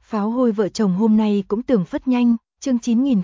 Pháo hôi vợ chồng hôm nay cũng tưởng phất nhanh, chương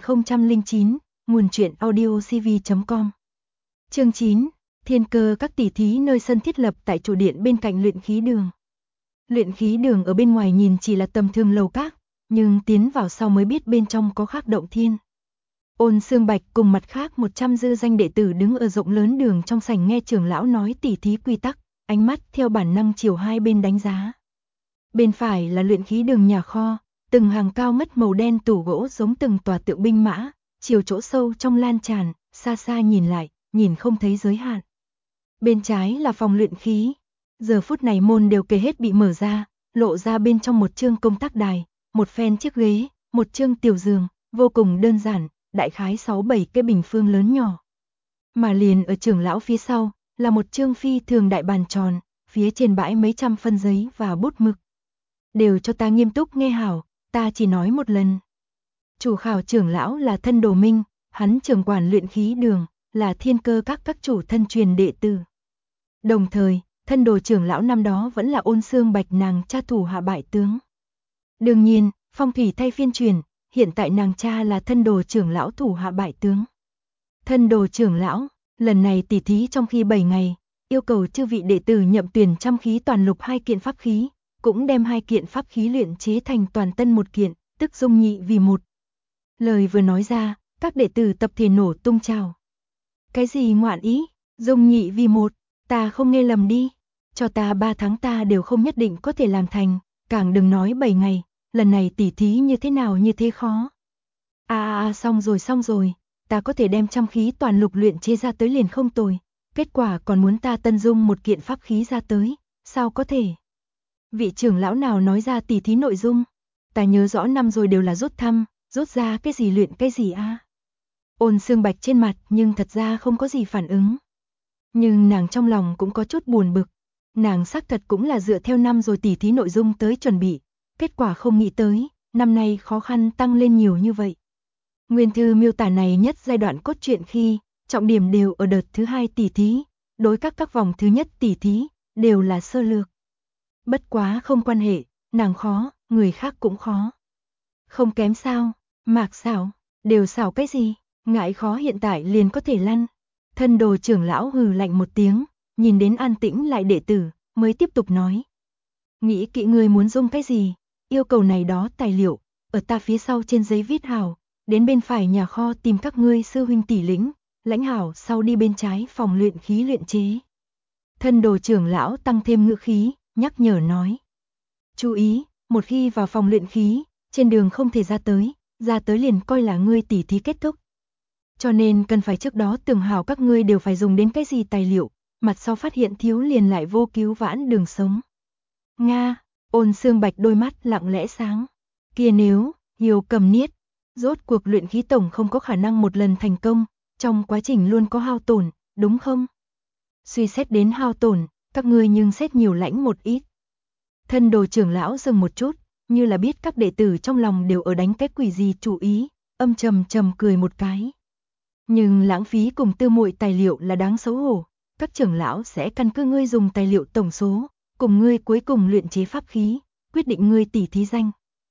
9009, nguồn truyện audiocv.com. Chương 9, thiên cơ các tỷ thí nơi sân thiết lập tại chủ điện bên cạnh luyện khí đường. Luyện khí đường ở bên ngoài nhìn chỉ là tầm thường lầu các, nhưng tiến vào sau mới biết bên trong có khác động thiên. Ôn Xương Bạch cùng mặt khác 100 dư danh đệ tử đứng ở rộng lớn đường trong sảnh nghe trưởng lão nói tỉ thí quy tắc, ánh mắt theo bản năng chiều hai bên đánh giá. Bên phải là luyện khí đường nhà kho, từng hàng cao ngất màu đen tủ gỗ giống từng tòa tượng binh mã, chiều chỗ sâu trong lan tràn, xa xa nhìn lại, nhìn không thấy giới hạn. Bên trái là phòng luyện khí, giờ phút này môn đều kề hết bị mở ra, lộ ra bên trong một chương công tác đài, một phen chiếc ghế, một chương tiểu giường, vô cùng đơn giản, đại khái 6-7 cái bình phương lớn nhỏ. Mà liền ở trưởng lão phía sau, là một chương phi thường đại bàn tròn, phía trên bãi mấy trăm phân giấy và bút mực. Đều cho ta nghiêm túc nghe hảo, ta chỉ nói một lần. Chủ khảo trưởng lão là Thân Đồ Minh, hắn trưởng quản luyện khí đường, là thiên cơ các chủ thân truyền đệ tử. Đồng thời, Thân Đồ trưởng lão năm đó vẫn là Ôn Xương Bạch nàng cha thủ hạ bại tướng. Đương nhiên, phong thủy thay phiên truyền, hiện tại nàng cha là Thân Đồ trưởng lão thủ hạ bại tướng. Thân Đồ trưởng lão, lần này tỉ thí trong khi 7 ngày, yêu cầu chư vị đệ tử nhậm tuyển trăm khí toàn lục 2 kiện pháp khí, cũng đem 2 kiện pháp khí luyện chế thành toàn tân 1 kiện, tức dung nhị vì 1. Lời vừa nói ra, các đệ tử tập thể nổ tung chào. Cái gì ngoạn ý, dung nhị vì 1, ta không nghe lầm đi, cho ta 3 tháng ta đều không nhất định có thể làm thành, càng đừng nói 7 ngày, lần này tỉ thí như thế nào như thế khó. Xong rồi, ta có thể đem trăm khí toàn lục luyện chế ra tới liền không tồi, kết quả còn muốn ta tân dung 1 kiện pháp khí ra tới, sao có thể? Vị trưởng lão nào nói ra tỉ thí nội dung? Ta nhớ rõ năm rồi đều là rút thăm, rút ra cái gì luyện cái gì a. Ôn Xương Bạch trên mặt nhưng thật ra không có gì phản ứng. Nhưng nàng trong lòng cũng có chút buồn bực. Nàng xác thật cũng là dựa theo năm rồi tỉ thí nội dung tới chuẩn bị. Kết quả không nghĩ tới, năm nay khó khăn tăng lên nhiều như vậy. Nguyên thư miêu tả này nhất giai đoạn cốt truyện khi, trọng điểm đều ở đợt thứ 2 tỉ thí, đối các vòng thứ nhất tỉ thí, đều là sơ lược. Bất quá không quan hệ, nàng khó, người khác cũng khó. Không kém sao, Mạc xảo, đều xảo cái gì, ngại khó hiện tại liền có thể lăn. Thân Đồ trưởng lão hừ lạnh một tiếng, nhìn đến an tĩnh lại đệ tử, mới tiếp tục nói. Nghĩ kỹ người muốn dung cái gì, yêu cầu này đó tài liệu, ở ta phía sau trên giấy viết hảo, đến bên phải nhà kho tìm các ngươi sư huynh tỷ lĩnh, lãnh hảo sau đi bên trái phòng luyện khí luyện chế. Thân Đồ trưởng lão tăng thêm ngữ khí, nhắc nhở nói. Chú ý, một khi vào phòng luyện khí, trên đường không thể ra tới liền coi là ngươi tỉ thí kết thúc. Cho nên cần phải trước đó tưởng hảo các ngươi đều phải dùng đến cái gì tài liệu, mặt sau phát hiện thiếu liền lại vô cứu vãn đường sống. Nga, Ôn Xương Bạch đôi mắt lặng lẽ sáng. Kia nếu, Hiếu Cầm Niết, rốt cuộc luyện khí tổng không có khả năng một lần thành công, trong quá trình luôn có hao tổn, đúng không? Suy xét đến hao tổn, các ngươi nhưng xét nhiều lãnh một ít. Thân Đồ trưởng lão dừng một chút, như là biết các đệ tử trong lòng đều ở đánh cái quỷ gì chủ ý, âm trầm cười một cái. Nhưng lãng phí cùng tư muội tài liệu là đáng xấu hổ, các trưởng lão sẽ căn cứ ngươi dùng tài liệu tổng số, cùng ngươi cuối cùng luyện chế pháp khí, quyết định ngươi tỉ thí danh.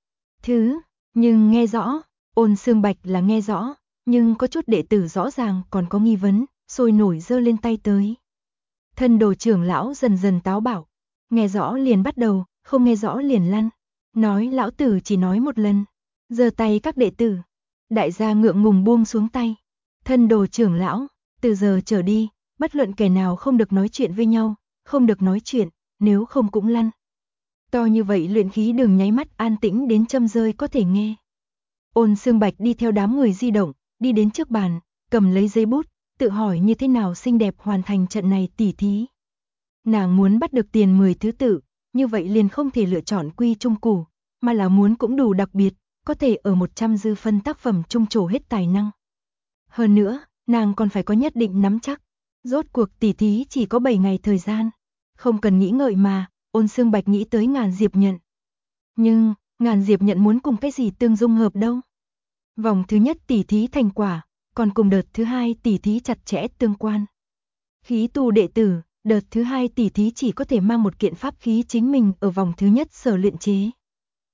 Nhưng nghe rõ, Ôn Xương Bạch là nghe rõ, nhưng có chút đệ tử rõ ràng còn có nghi vấn, sôi nổi giơ lên tay tới. Thân Đồ trưởng lão dần dần táo bảo, nghe rõ liền bắt đầu, không nghe rõ liền lăn. Nói lão tử chỉ nói một lần. Giơ tay các đệ tử. Đại gia ngượng ngùng buông xuống tay. Thân Đồ trưởng lão, từ giờ trở đi, bất luận kẻ nào không được nói chuyện với nhau, không được nói chuyện, nếu không cũng lăn. To như vậy luyện khí đường nháy mắt an tĩnh đến châm rơi có thể nghe. Ôn Xương Bạch đi theo đám người di động, đi đến trước bàn, cầm lấy giấy bút, tự hỏi như thế nào xinh đẹp hoàn thành trận này tỉ thí. Nàng muốn bắt được tiền 10 thứ tự, như vậy liền không thể lựa chọn quy trung củ, mà là muốn cũng đủ đặc biệt, có thể ở 100 dư phân tác phẩm trung trổ hết tài năng. Hơn nữa, nàng còn phải có nhất định nắm chắc. Rốt cuộc tỉ thí chỉ có 7 ngày thời gian. Không cần nghĩ ngợi mà, Ôn Xương Bạch nghĩ tới Ngàn Diệp Nhận. Nhưng, Ngàn Diệp Nhận muốn cùng cái gì tương dung hợp đâu. Vòng thứ nhất tỉ thí thành quả, còn cùng đợt thứ 2 tỉ thí chặt chẽ tương quan. Khí tu đệ tử, đợt thứ 2 tỉ thí chỉ có thể mang 1 kiện pháp khí chính mình ở vòng thứ nhất sở luyện chế.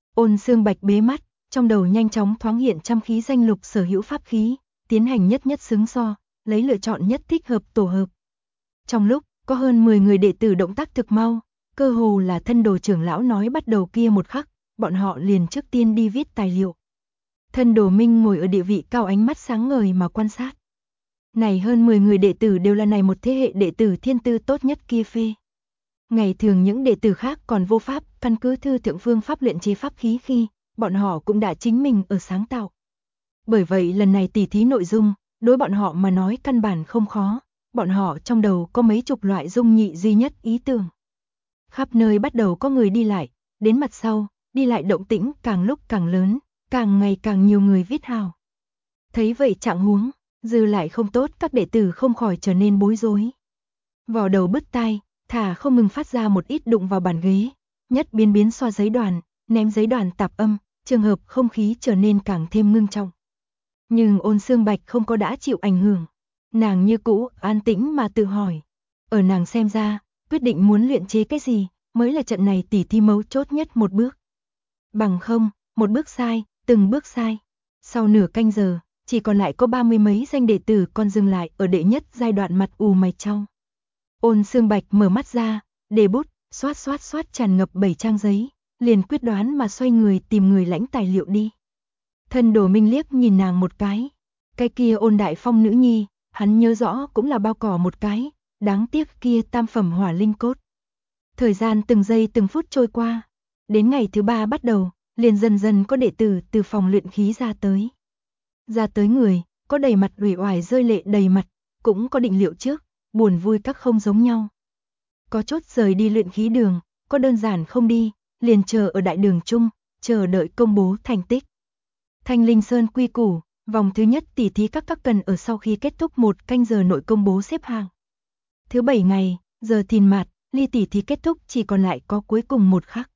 Ôn Xương Bạch bế mắt, trong đầu nhanh chóng thoáng hiện trăm khí danh lục sở hữu pháp khí, tiến hành nhất nhất xứng so, lấy lựa chọn nhất thích hợp tổ hợp. Trong lúc, có hơn 10 người đệ tử động tác thực mau, cơ hồ là thân đồ trưởng lão nói bắt đầu kia một khắc, bọn họ liền trước tiên đi viết tài liệu. Thân đồ Minh ngồi ở địa vị cao ánh mắt sáng ngời mà quan sát. Này hơn 10 người đệ tử đều là này một thế hệ đệ tử thiên tư tốt nhất kia phê. Ngày thường những đệ tử khác còn vô pháp, căn cứ thư thượng phương pháp luyện chế pháp khí khi, bọn họ cũng đã chính mình ở sáng tạo. Bởi vậy lần này tỉ thí nội dung, đối bọn họ mà nói căn bản không khó, bọn họ trong đầu có mấy chục loại dung nhị duy nhất ý tưởng. Khắp nơi bắt đầu có người đi lại, đến mặt sau, đi lại động tĩnh càng lúc càng lớn, càng ngày càng nhiều người viết hào. Thấy vậy trạng huống, dư lại không tốt, các đệ tử không khỏi trở nên bối rối. Vò đầu bứt tai, thả không ngừng phát ra một ít đụng vào bàn ghế, nhất biến xoa giấy đoàn, ném giấy đoàn tạp âm, trường hợp không khí trở nên càng thêm ngưng trọng. Nhưng Ôn Xương Bạch không có đã chịu ảnh hưởng, nàng như cũ an tĩnh mà tự hỏi. Ở nàng xem ra, quyết định muốn luyện chế cái gì mới là trận này tỉ thi mấu chốt nhất một bước. Bằng không, một bước sai, từng bước sai. Sau nửa canh giờ, chỉ còn lại có 30 mấy danh đệ tử còn dừng lại ở đệ nhất giai đoạn mặt ù mày chau. Ôn Xương Bạch mở mắt ra, đề bút, xoát tràn ngập 7 trang giấy, liền quyết đoán mà xoay người tìm người lãnh tài liệu đi. Thân đồ Minh liếc nhìn nàng một cái kia Ôn Đại Phong nữ nhi, hắn nhớ rõ cũng là bao cỏ một cái, đáng tiếc kia tam phẩm hỏa linh cốt. Thời gian từng giây từng phút trôi qua, đến ngày thứ 3 bắt đầu, liền dần dần có đệ tử từ phòng luyện khí ra tới. Ra tới người, có đầy mặt uể oải rơi lệ đầy mặt, cũng có định liệu trước, buồn vui các không giống nhau. Có chốt rời đi luyện khí đường, có đơn giản không đi, liền chờ ở đại đường chung, chờ đợi công bố thành tích. Thanh Linh Sơn quy củ, vòng thứ nhất tỉ thí các cần ở sau khi kết thúc 1 canh giờ nội công bố xếp hạng. Thứ 7 ngày, giờ thìn mạt, ly tỉ thí kết thúc chỉ còn lại có cuối cùng một khắc.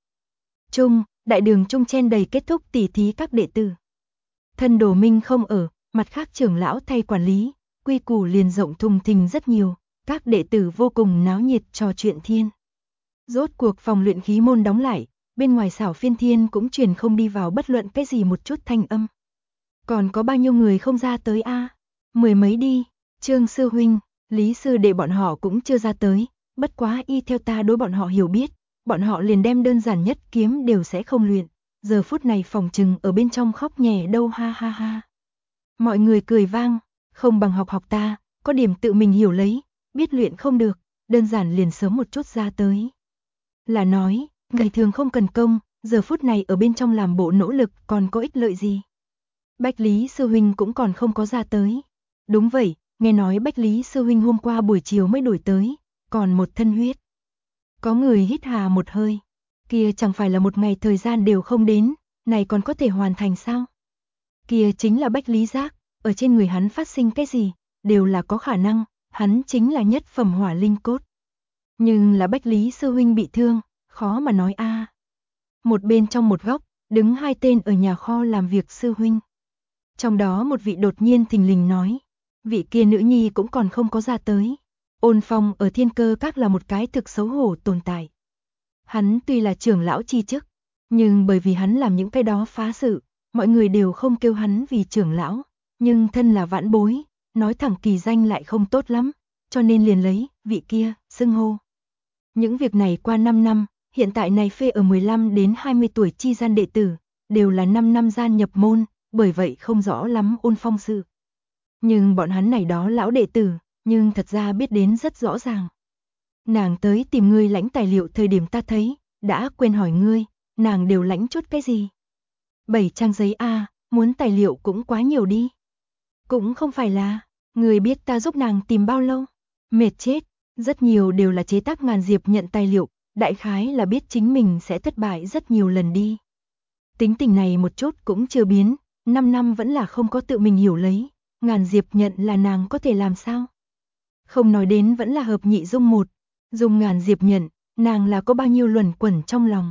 Đại đường chung chen đầy kết thúc tỉ thí các đệ tử. Thân đồ Minh không ở, mặt khác trưởng lão thay quản lý, quy củ liền rộng thùng thình rất nhiều, các đệ tử vô cùng náo nhiệt trò chuyện thiên. Rốt cuộc phòng luyện khí môn đóng lại, bên ngoài xảo phiên thiên cũng truyền không đi vào bất luận cái gì một chút thanh âm. Còn có bao nhiêu người không ra tới a? Mười mấy đi, Trương sư huynh, Lý sư đệ bọn họ cũng chưa ra tới, bất quá y theo ta đối bọn họ hiểu biết, bọn họ liền đem đơn giản nhất kiếm đều sẽ không luyện, giờ phút này phòng trừng ở bên trong khóc nhè đâu ha ha ha. Mọi người cười vang, không bằng học ta, có điểm tự mình hiểu lấy, biết luyện không được, đơn giản liền sớm một chút ra tới. Là nói, ngày thường không cần công, giờ phút này ở bên trong làm bộ nỗ lực còn có ích lợi gì. Bách Lý sư huynh cũng còn không có ra tới. Đúng vậy, nghe nói Bách Lý sư huynh hôm qua buổi chiều mới đổi tới, còn một thân huyết. Có người hít hà một hơi, kia chẳng phải là một ngày thời gian đều không đến, này còn có thể hoàn thành sao? Kia chính là Bách Lý Giác, ở trên người hắn phát sinh cái gì, đều là có khả năng, hắn chính là nhất phẩm hỏa linh cốt. Nhưng là Bách Lý sư huynh bị thương, khó mà nói a. Một bên trong một góc, đứng 2 tên ở nhà kho làm việc sư huynh. Trong đó một vị đột nhiên thình lình nói, vị kia nữ nhi cũng còn không có ra tới. Ôn Phong ở Thiên Cơ Các là một cái thực xấu hổ tồn tại. Hắn tuy là trưởng lão chi chức, nhưng bởi vì hắn làm những cái đó phá sự, mọi người đều không kêu hắn vì trưởng lão, nhưng thân là vãn bối, nói thẳng kỳ danh lại không tốt lắm, cho nên liền lấy vị kia xưng hô. Những việc này qua 5 năm, hiện tại này phê ở 15 đến 20 tuổi chi gian đệ tử, đều là 5 năm gian nhập môn, bởi vậy không rõ lắm Ôn Phong sự. Nhưng bọn hắn này đó lão đệ tử, nhưng thật ra biết đến rất rõ ràng. Nàng tới tìm ngươi lãnh tài liệu thời điểm ta thấy, đã quên hỏi ngươi, nàng đều lãnh chút cái gì? 7 trang giấy a, muốn tài liệu cũng quá nhiều đi. Cũng không phải là, người biết ta giúp nàng tìm bao lâu? Mệt chết, rất nhiều đều là chế tác ngàn diệp nhận tài liệu, đại khái là biết chính mình sẽ thất bại rất nhiều lần đi. Tính tình này một chút cũng chưa biến, 5 năm vẫn là không có tự mình hiểu lấy, ngàn diệp nhận là nàng có thể làm sao? Không nói đến vẫn là hợp nhị dung một, dùng ngàn diệp nhận, nàng là có bao nhiêu luẩn quẩn trong lòng.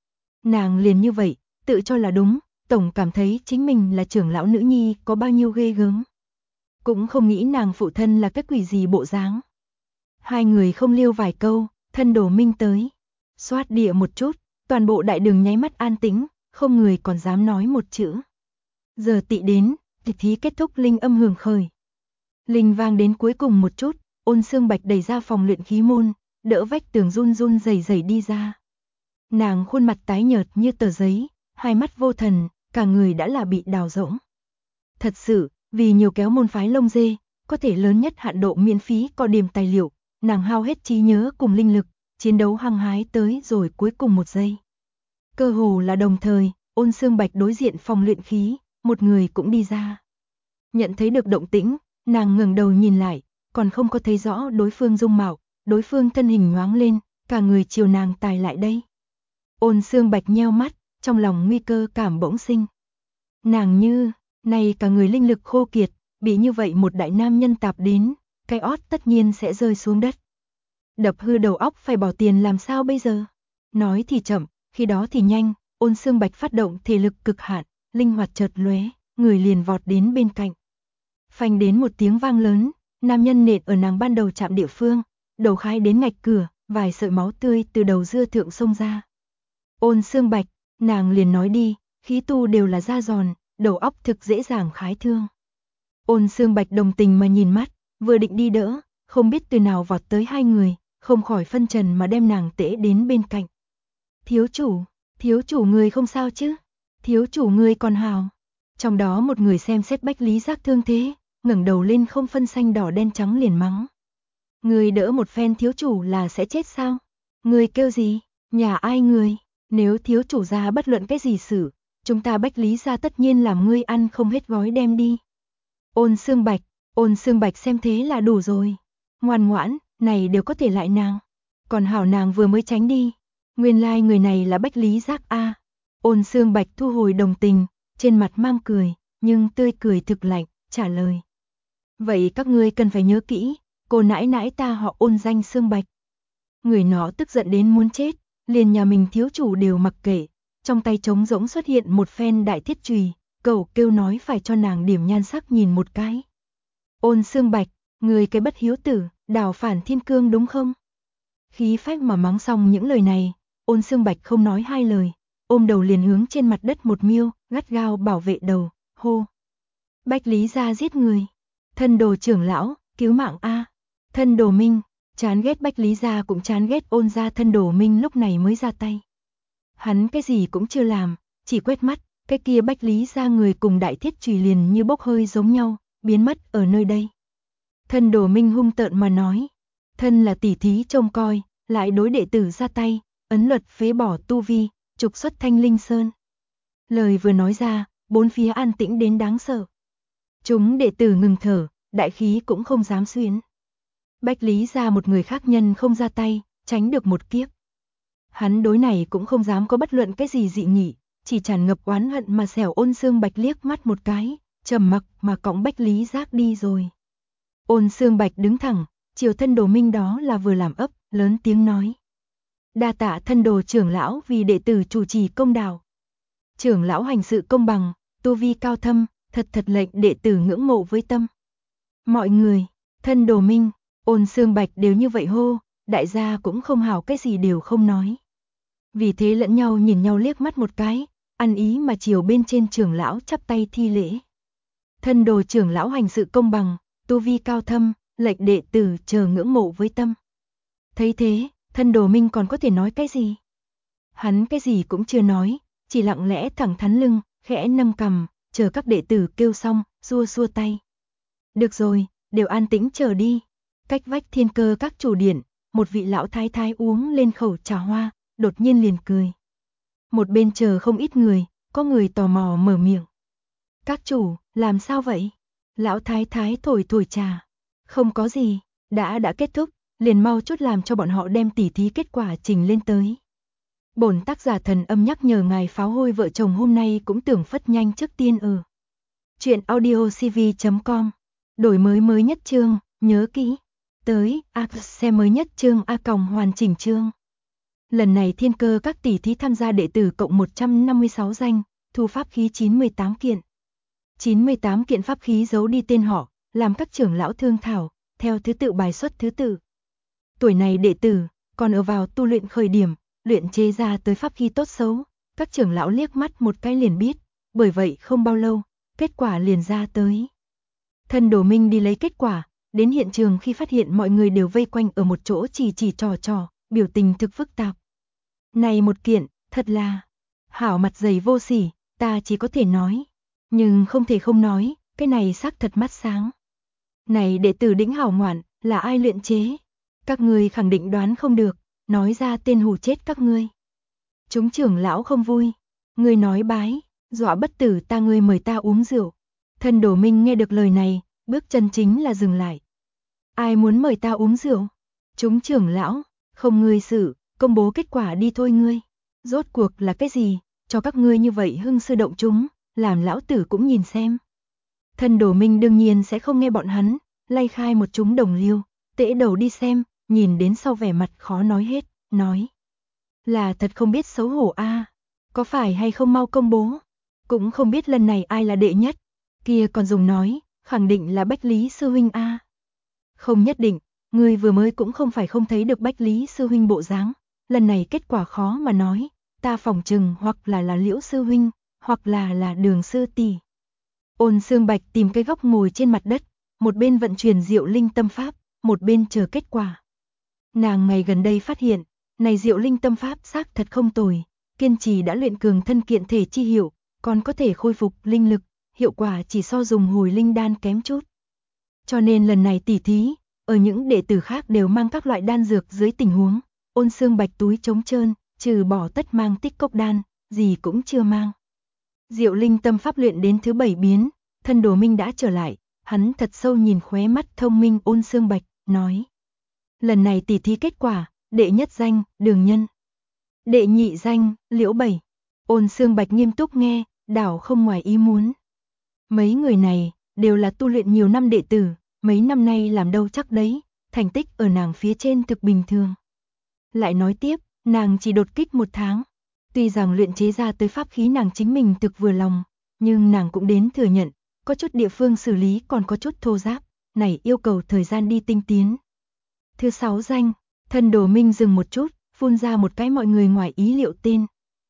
Nàng liền như vậy, tự cho là đúng, tổng cảm thấy chính mình là trưởng lão nữ nhi có bao nhiêu ghê gớm. Cũng không nghĩ nàng phụ thân là cái quỷ gì bộ dáng. Hai người không liêu vài câu, thân đồ Minh tới. Xoát địa một chút, toàn bộ đại đường nháy mắt an tĩnh, không người còn dám nói một chữ. Giờ tị đến, tỷ thí kết thúc linh âm hưởng khởi. Linh vang đến cuối cùng một chút, Ôn Xương Bạch đẩy ra phòng luyện khí môn, đỡ vách tường run run rẩy rẩy đi ra. Nàng khuôn mặt tái nhợt như tờ giấy, hai mắt vô thần, cả người đã là bị đào rỗng. Thật sự, vì nhiều kéo môn phái lông dê, có thể lớn nhất hạn độ miễn phí có điểm tài liệu, nàng hao hết trí nhớ cùng linh lực, chiến đấu hăng hái tới rồi cuối cùng một giây. Cơ hồ là đồng thời, Ôn Xương Bạch đối diện phòng luyện khí, một người cũng đi ra. Nhận thấy được động tĩnh, nàng ngẩng đầu nhìn lại, còn không có thấy rõ đối phương dung mạo, đối phương thân hình nhoáng lên, cả người chiều nàng tài lại đây. Ôn Xương Bạch nheo mắt, trong lòng nguy cơ cảm bỗng sinh. Nàng như, này cả người linh lực khô kiệt, bị như vậy một đại nam nhân tạp đến, cái ót tất nhiên sẽ rơi xuống đất. Đập hư đầu óc phải bỏ tiền làm sao bây giờ? Nói thì chậm, khi đó thì nhanh, Ôn Xương Bạch phát động thể lực cực hạn, linh hoạt chợt lóe, người liền vọt đến bên cạnh. Phanh đến một tiếng vang lớn, nam nhân nện ở nàng ban đầu chạm địa phương, đầu khai đến ngạch cửa, vài sợi máu tươi từ đầu dưa thượng xông ra. Ôn Xương Bạch, nàng liền nói đi, khí tu đều là da giòn, đầu óc thực dễ dàng khái thương. Ôn Xương Bạch đồng tình mà nhìn mắt, vừa định đi đỡ, không biết từ nào vọt tới hai người, không khỏi phân trần mà đem nàng tễ đến bên cạnh. Thiếu chủ người không sao chứ? Thiếu chủ người còn hào. Trong đó một người xem xét Bách Lý Giác thương thế, ngẩng đầu lên không phân xanh đỏ đen trắng liền mắng. Người đỡ một phen thiếu chủ là sẽ chết sao? Người kêu gì? Nhà ai người? Nếu thiếu chủ ra bất luận cái gì xử, chúng ta Bách Lý gia tất nhiên làm ngươi ăn không hết gói đem đi. Ôn Xương Bạch xem thế là đủ rồi. Ngoan ngoãn, này đều có thể lại nàng. Còn hảo nàng vừa mới tránh đi. Nguyên lai người này là Bách Lý Giác a. Ôn Xương Bạch thu hồi đồng tình, trên mặt mang cười, nhưng tươi cười thực lạnh, trả lời. Vậy các ngươi cần phải nhớ kỹ, cô nãi nãi ta họ Ôn danh Xương Bạch. Người nó tức giận đến muốn chết, liền nhà mình thiếu chủ đều mặc kệ, trong tay trống rỗng xuất hiện một phen đại thiết chùy, cậu kêu nói phải cho nàng điểm nhan sắc nhìn một cái. Ôn Xương Bạch, người cái bất hiếu tử, đào phản thiên cương đúng không? Khí phách mà mắng xong những lời này, Ôn Xương Bạch không nói hai lời, ôm đầu liền hướng trên mặt đất một miêu, gắt gao bảo vệ đầu, hô. Bách Lý gia giết người. Thân đồ trưởng lão, cứu mạng a. Thân đồ Minh, chán ghét Bách Lý gia cũng chán ghét Ôn gia thân đồ Minh lúc này mới ra tay. Hắn cái gì cũng chưa làm, chỉ quét mắt, cái kia Bách Lý gia người cùng đại thiết chùy liền như bốc hơi giống nhau, biến mất ở nơi đây. Thân đồ Minh hung tợn mà nói, thân là tỷ thí trông coi, lại đối đệ tử ra tay, ấn luật phế bỏ tu vi, trục xuất Thanh Linh Sơn. Lời vừa nói ra, bốn phía an tĩnh đến đáng sợ. Chúng đệ tử ngừng thở, đại khí cũng không dám xuyến. Bách Lý gia một người khác nhân không ra tay, tránh được một kiếp. Hắn đối này cũng không dám có bất luận cái gì dị nghị, chỉ tràn ngập oán hận mà xẻo Ôn Xương Bạch liếc mắt một cái, trầm mặc mà cõng Bách Lý Giác đi rồi. Ôn Xương Bạch đứng thẳng, chiều thân đồ Minh đó là vừa làm ấp, lớn tiếng nói. Đa tạ thân đồ trưởng lão vì đệ tử chủ trì công đạo. Trưởng lão hành sự công bằng, tu vi cao thâm, thật lệnh đệ tử ngưỡng mộ với tâm. Mọi người, thân đồ Minh, Ôn Xương Bạch đều như vậy hô, đại gia cũng không hảo cái gì đều không nói. Vì thế lẫn nhau nhìn nhau liếc mắt một cái, ăn ý mà chiều bên trên trưởng lão chắp tay thi lễ. Thân đồ trưởng lão hành sự công bằng, tu vi cao thâm, lệnh đệ tử chờ ngưỡng mộ với tâm. Thấy thế, thân đồ Minh còn có thể nói cái gì? Hắn cái gì cũng chưa nói, chỉ lặng lẽ thẳng thắn lưng, khẽ nâng cằm, chờ các đệ tử kêu xong, xua tay. Được rồi, đều an tĩnh chờ đi. Cách vách Thiên Cơ các chủ điện, một vị lão thái thái uống lên khẩu trà hoa, đột nhiên liền cười. Một bên chờ không ít người, có người tò mò mở miệng. Các chủ, làm sao vậy? Lão thái thái thổi trà. Không có gì, đã kết thúc, liền mau chút làm cho bọn họ đem tỉ thí kết quả trình lên tới. Bổn tác giả thần âm nhắc nhở ngài pháo hôi vợ chồng hôm nay cũng tưởng phất nhanh trước tiên ở. Chuyện audiocv.com. Đổi mới nhất chương, nhớ kỹ. Tới, xem mới nhất chương hoàn chỉnh chương. Lần này Thiên Cơ các tỷ thí tham gia đệ tử cộng 156 danh, thu pháp khí 98 kiện. 98 kiện pháp khí giấu đi tên họ, làm các trưởng lão thương thảo, theo thứ tự bài xuất thứ tự. Tuổi này đệ tử, còn ở vào tu luyện khởi điểm, luyện chế ra tới pháp khí tốt xấu, Các trưởng lão liếc mắt một cái liền biết, bởi vậy không bao lâu, kết quả liền ra tới. Thân Đồ Minh đi lấy kết quả, đến hiện trường khi phát hiện mọi người đều vây quanh ở một chỗ chỉ trò, biểu tình thực phức tạp. Này một kiện, thật là hảo mặt dày vô sỉ, ta chỉ có thể nói, nhưng không thể không nói, cái này xác thật mắt sáng. Này đệ tử đỉnh hảo ngoạn, là ai luyện chế? Các ngươi khẳng định đoán không được, nói ra tên hù chết các ngươi. Chúng trưởng lão không vui, ngươi nói bái, dọa bất tử ta, ngươi mời ta uống rượu. Thân Đồ Minh nghe được lời này, bước chân chính là dừng lại. Ai muốn mời ta uống rượu? Chúng trưởng lão, không ngươi xử, công bố kết quả đi thôi ngươi. Rốt cuộc là cái gì, cho các ngươi như vậy hưng sư động chúng, làm lão tử cũng nhìn xem. Thân Đồ Minh đương nhiên sẽ không nghe bọn hắn, lay khai một chúng đồng liêu, tễ đầu đi xem, nhìn đến sau vẻ mặt khó nói hết, nói. Là thật không biết xấu hổ a, có phải hay không mau công bố, cũng không biết lần này ai là đệ nhất, kia còn dùng nói, khẳng định là Bách Lý sư huynh a. Không nhất định, người vừa mới cũng không phải không thấy được Bách Lý sư huynh bộ dáng, lần này kết quả khó mà nói, ta phỏng chừng hoặc là Liễu sư huynh, hoặc là Đường sư tỷ. Ôn Xương Bạch tìm cái góc ngồi trên mặt đất, một bên vận chuyển Diệu Linh tâm pháp, một bên chờ kết quả. Nàng ngày gần đây phát hiện, này Diệu Linh tâm pháp xác thật không tồi, kiên trì đã luyện cường thân kiện thể chi hiệu, còn có thể khôi phục linh lực, hiệu quả chỉ so dùng hồi linh đan kém chút. Cho nên lần này tỉ thí, ở những đệ tử khác đều mang các loại đan dược dưới tình huống, Ôn Xương Bạch túi trống trơn, trừ bỏ tất mang tích cốc đan, gì cũng chưa mang. Diệu Linh tâm pháp luyện đến thứ 7 biến, Thân Đồ Minh đã trở lại, hắn thật sâu nhìn khóe mắt thông minh Ôn Xương Bạch, nói. Lần này tỉ thí kết quả, đệ nhất danh, Đường Nhân. Đệ nhị danh, Liễu Bảy. Ôn Xương Bạch nghiêm túc nghe, đảo không ngoài ý muốn. Mấy người này, đều là tu luyện nhiều năm đệ tử, mấy năm nay làm đâu chắc đấy, thành tích ở nàng phía trên thực bình thường. Lại nói tiếp, nàng chỉ đột kích 1 tháng. Tuy rằng luyện chế ra tới pháp khí nàng chính mình thực vừa lòng, nhưng nàng cũng đến thừa nhận, có chút địa phương xử lý còn có chút thô ráp, này yêu cầu thời gian đi tinh tiến. Thứ 6 danh, Thân Đồ Minh dừng một chút, phun ra một cái mọi người ngoài ý liệu tên.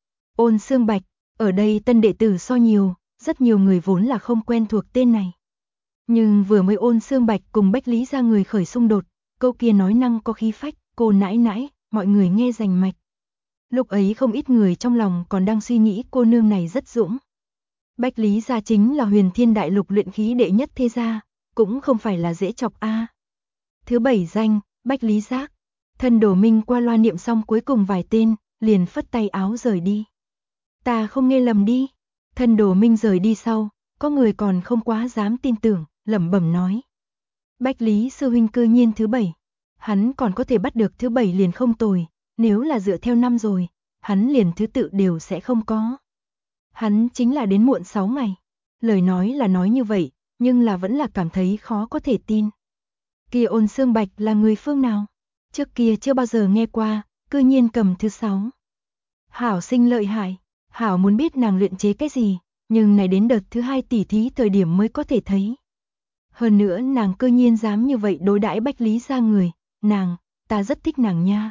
Ôn Xương Bạch, ở đây tân đệ tử so nhiều, rất nhiều người vốn là không quen thuộc tên này. Nhưng vừa mới Ôn Xương Bạch cùng Bách Lý ra người khởi xung đột, câu kia nói năng có khí phách, cô nãi nãi, mọi người nghe rành mạch. Lúc ấy không ít người trong lòng còn đang suy nghĩ cô nương này rất dũng. Bách Lý gia chính là Huyền Thiên Đại Lục luyện khí đệ nhất thế gia, cũng không phải là dễ chọc a. Thứ 7 danh, Bách Lý Giác. Thân Đồ Minh qua loa niệm xong cuối cùng vài tên, liền phất tay áo rời đi. Ta không nghe lầm đi. Thân Đồ Minh rời đi sau, có người còn không quá dám tin tưởng, lẩm bẩm nói. Bách Lý sư huynh cư nhiên thứ 7. Hắn còn có thể bắt được thứ 7 liền không tồi, nếu là dựa theo năm rồi, hắn liền thứ tự đều sẽ không có. Hắn chính là đến muộn 6 ngày. Lời nói là nói như vậy, nhưng là vẫn là cảm thấy khó có thể tin. Kia Ôn Xương Bạch là người phương nào? Trước kia chưa bao giờ nghe qua, cư nhiên cầm thứ 6. Hảo sinh lợi hại, Hảo muốn biết nàng luyện chế cái gì, nhưng này đến đợt thứ 2 tỉ thí thời điểm mới có thể thấy. Hơn nữa nàng cư nhiên dám như vậy đối đãi Bách Lý gia người, nàng, ta rất thích nàng nha.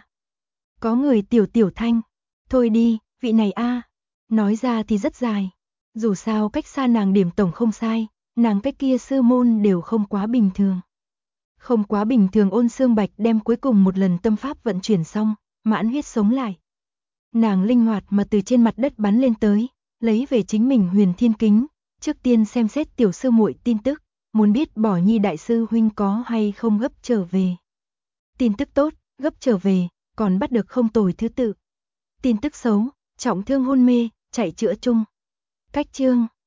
Có người tiểu thanh, thôi đi, vị này a, nói ra thì rất dài. Dù sao cách xa nàng điểm tổng không sai, nàng cái kia sư môn đều không quá bình thường. Không quá bình thường. Ôn Xương Bạch đem cuối cùng một lần tâm pháp vận chuyển xong, mãn huyết sống lại. Nàng linh hoạt mà từ trên mặt đất bắn lên tới, lấy về chính mình Huyền Thiên Kính, trước tiên xem xét tiểu sư muội tin tức, muốn biết Bỏ Nhi đại sư huynh có hay không gấp trở về. Tin tức tốt, gấp trở về, còn bắt được không tồi thứ tự. Tin tức xấu, trọng thương hôn mê, chạy chữa chung. Cách chương